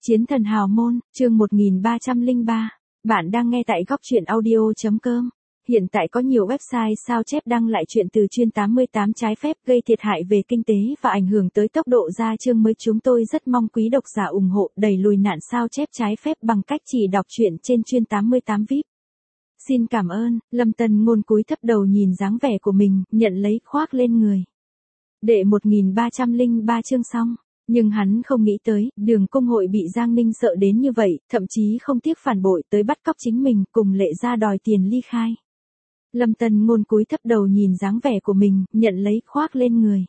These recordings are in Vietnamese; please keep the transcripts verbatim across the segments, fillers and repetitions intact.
Chiến thần hào môn, chương một nghìn ba trăm lẻ ba. Bạn đang nghe tại góc truyện audio.com. Hiện tại có nhiều website sao chép đăng lại chuyện từ chuyên tám mươi tám trái phép gây thiệt hại về kinh tế và ảnh hưởng tới tốc độ ra chương mới. Chúng tôi rất mong quý độc giả ủng hộ đẩy lùi nạn sao chép trái phép bằng cách chỉ đọc truyện trên chuyên tám mươi tám vi ai pi. Xin cảm ơn. Lâm Tân Ngôn cúi thấp đầu nhìn dáng vẻ của mình, nhận lấy khoác lên người. Đệ một nghìn ba trăm lẻ ba chương xong. Nhưng hắn không nghĩ tới, Đường Cung Hội bị Giang Ninh sợ đến như vậy, thậm chí không tiếc phản bội tới bắt cóc chính mình, cùng Lệ Gia đòi tiền ly khai. Lâm Tân Ngôn cúi thấp đầu nhìn dáng vẻ của mình, nhận lấy khoác lên người.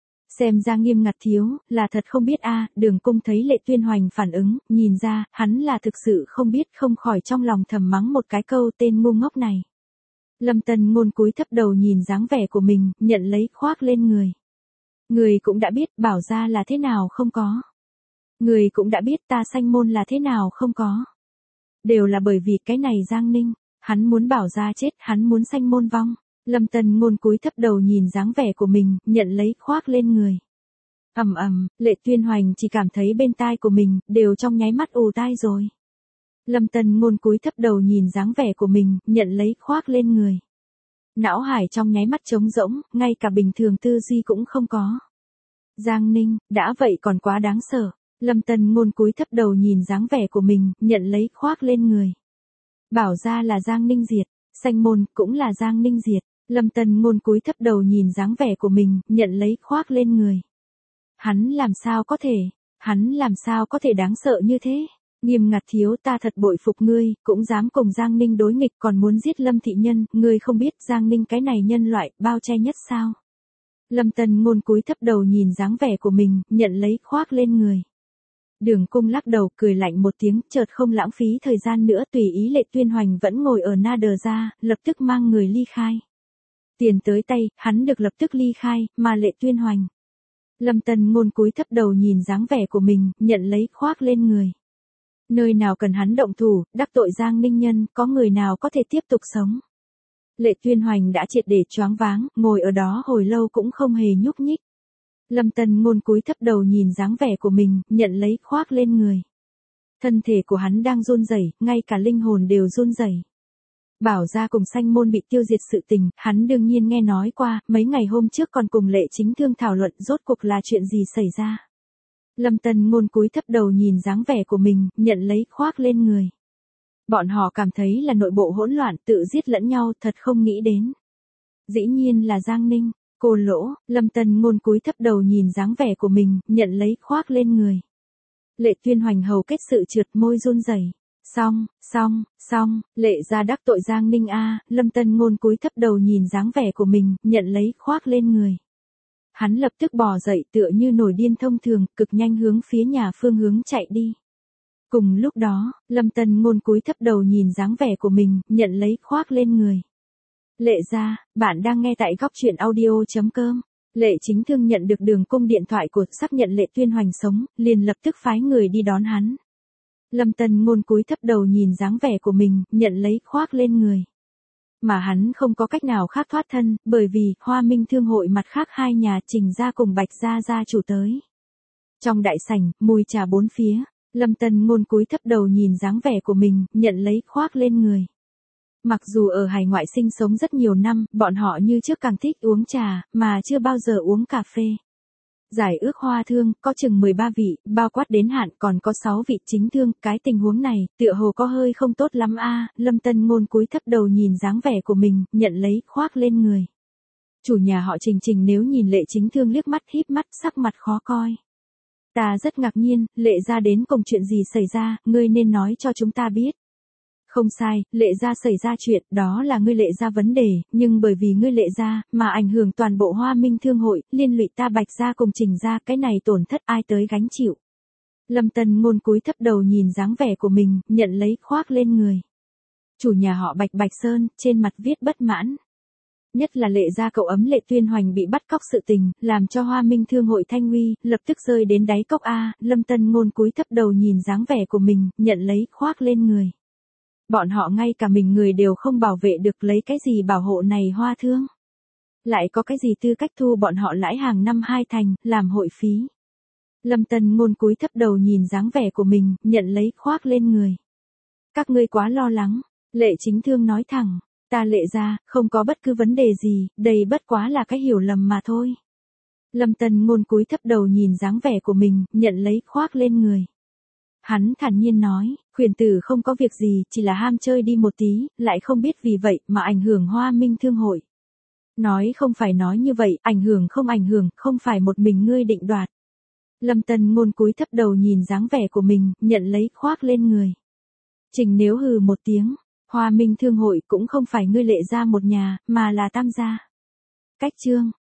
Xem ra Nghiêm Ngặt thiếu, là thật không biết a. Đường Cung thấy Lệ Tuyên Hoành phản ứng, nhìn ra, hắn là thực sự không biết, không khỏi trong lòng thầm mắng một cái câu tên ngu ngốc này. Lâm Tân Ngôn cúi thấp đầu nhìn dáng vẻ của mình, nhận lấy khoác lên người. Người cũng đã biết bảo ra là thế nào không có. Người cũng đã biết ta sanh môn là thế nào không có. Đều là bởi vì cái này Giang Ninh, hắn muốn bảo ra chết, hắn muốn sanh môn vong. Lâm Tân Ngôn cúi thấp đầu nhìn dáng vẻ của mình, nhận lấy khoác lên người. Ầm ầm, Lệ Tuyên Hoành chỉ cảm thấy bên tai của mình, đều trong nháy mắt ù tai rồi. Lâm Tân Ngôn cúi thấp đầu nhìn dáng vẻ của mình, nhận lấy khoác lên người. Não hải trong nháy mắt trống rỗng, ngay cả bình thường tư duy cũng không có. Giang Ninh, đã vậy còn quá đáng sợ. Lâm Tân Ngôn cúi thấp đầu nhìn dáng vẻ của mình, nhận lấy khoác lên người. Bảo ra là Giang Ninh diệt, sanh môn cũng là Giang Ninh diệt. Lâm Tân Ngôn cúi thấp đầu nhìn dáng vẻ của mình, nhận lấy khoác lên người. Hắn làm sao có thể, hắn làm sao có thể đáng sợ như thế? Nghiêm Ngặt thiếu, ta thật bội phục ngươi, cũng dám cùng Giang Ninh đối nghịch, còn muốn giết Lâm thị nhân, ngươi không biết Giang Ninh cái này nhân loại, bao che nhất sao? Lâm Tân Ngôn cúi thấp đầu nhìn dáng vẻ của mình, nhận lấy khoác lên người. Đường Cung lắc đầu, cười lạnh một tiếng, chợt không lãng phí thời gian nữa, tùy ý Lệ Tuyên Hoành vẫn ngồi ở na đờ ra, lập tức mang người ly khai. Tiền tới tay, hắn được lập tức ly khai, mà Lệ Tuyên Hoành. Lâm Tân Ngôn cúi thấp đầu nhìn dáng vẻ của mình, nhận lấy khoác lên người. Nơi nào cần hắn động thủ, đắc tội Giang Ninh nhân, có người nào có thể tiếp tục sống. Lệ Tuyên Hoành đã triệt để choáng váng, ngồi ở đó hồi lâu cũng không hề nhúc nhích. Lâm Tân Ngôn cúi thấp đầu nhìn dáng vẻ của mình, nhận lấy khoác lên người. Thân thể của hắn đang run rẩy, ngay cả linh hồn đều run rẩy. Bảo ra cùng sanh môn bị tiêu diệt sự tình, hắn đương nhiên nghe nói qua, mấy ngày hôm trước còn cùng Lệ Chính Thương thảo luận rốt cuộc là chuyện gì xảy ra. Lâm Tân Ngôn cúi thấp đầu nhìn dáng vẻ của mình, nhận lấy khoác lên người. Bọn họ cảm thấy là nội bộ hỗn loạn, tự giết lẫn nhau, thật không nghĩ đến. Dĩ nhiên là Giang Ninh, cô lỗ. Lâm Tân Ngôn cúi thấp đầu nhìn dáng vẻ của mình, nhận lấy khoác lên người. Lệ Tuyên Hoành hầu kết sự trượt môi run rẩy. Xong, xong, xong, Lệ Gia đắc tội Giang Ninh a. Lâm Tân Ngôn cúi thấp đầu nhìn dáng vẻ của mình, nhận lấy khoác lên người. Hắn lập tức bò dậy tựa như nổi điên thông thường, cực nhanh hướng phía nhà phương hướng chạy đi. Cùng lúc đó, Lâm Tân Ngôn cúi thấp đầu nhìn dáng vẻ của mình, nhận lấy khoác lên người. Lệ Gia, bạn đang nghe tại góc truyện audio.com. Lệ Chính Thương nhận được Đường Cung điện thoại của, xác nhận Lệ Tuyên Hoành sống, liền lập tức phái người đi đón hắn. Lâm Tân Ngôn cúi thấp đầu nhìn dáng vẻ của mình, nhận lấy khoác lên người. Mà hắn không có cách nào khác thoát thân, bởi vì Hoa Minh Thương hội mặt khác hai nhà Trình gia cùng Bạch gia gia chủ tới. Trong đại sảnh, mùi trà bốn phía, Lâm Tân Ngôn cúi thấp đầu nhìn dáng vẻ của mình, nhận lấy khoác lên người. Mặc dù ở hải ngoại sinh sống rất nhiều năm, bọn họ như trước càng thích uống trà, mà chưa bao giờ uống cà phê. Giải ước hoa thương, có chừng mười ba vị, bao quát đến hạn còn có sáu vị chính thương, cái tình huống này, tựa hồ có hơi không tốt lắm a. Lâm Tân Ngôn cúi thấp đầu nhìn dáng vẻ của mình, nhận lấy khoác lên người. Chủ nhà họ Trình Trình nếu nhìn Lệ Chính Thương liếc mắt híp mắt, sắc mặt khó coi. Ta rất ngạc nhiên, Lệ Gia đến cùng chuyện gì xảy ra, ngươi nên nói cho chúng ta biết. Không sai, Lệ Gia xảy ra chuyện, đó là ngươi Lệ Gia vấn đề, nhưng bởi vì ngươi Lệ Gia, mà ảnh hưởng toàn bộ Hoa Minh Thương hội, liên lụy ta Bạch Gia cùng Trình Gia, cái này tổn thất ai tới gánh chịu. Lâm Tân Ngôn cúi thấp đầu nhìn dáng vẻ của mình, nhận lấy khoác lên người. Chủ nhà họ Bạch Bạch Sơn, trên mặt viết bất mãn. Nhất là Lệ Gia cậu ấm Lệ Tuyên Hoành bị bắt cóc sự tình, làm cho Hoa Minh Thương hội thanh uy, lập tức rơi đến đáy cốc a. Lâm Tân Ngôn cúi thấp đầu nhìn dáng vẻ của mình, nhận lấy khoác lên người. Bọn họ ngay cả mình người đều không bảo vệ được, lấy cái gì bảo hộ này Hoa Thương? Lại có cái gì tư cách thu bọn họ lãi hàng năm hai thành, làm hội phí? Lâm Tân Ngôn cúi thấp đầu nhìn dáng vẻ của mình, nhận lấy khoác lên người. Các ngươi quá lo lắng, Lệ Chính Thương nói thẳng, ta Lệ gia, không có bất cứ vấn đề gì, đây bất quá là cái hiểu lầm mà thôi. Lâm Tân Ngôn cúi thấp đầu nhìn dáng vẻ của mình, nhận lấy khoác lên người. Hắn thản nhiên nói, khuyển tử không có việc gì, chỉ là ham chơi đi một tí, lại không biết vì vậy mà ảnh hưởng Hoa Minh Thương hội. Nói không phải nói như vậy, ảnh hưởng không ảnh hưởng, không phải một mình ngươi định đoạt. Lâm Tân Ngôn cúi thấp đầu nhìn dáng vẻ của mình, nhận lấy khoác lên người. Trình Nếu hừ một tiếng, Hoa Minh Thương hội cũng không phải ngươi Lệ gia một nhà, mà là Tam gia. Cách chương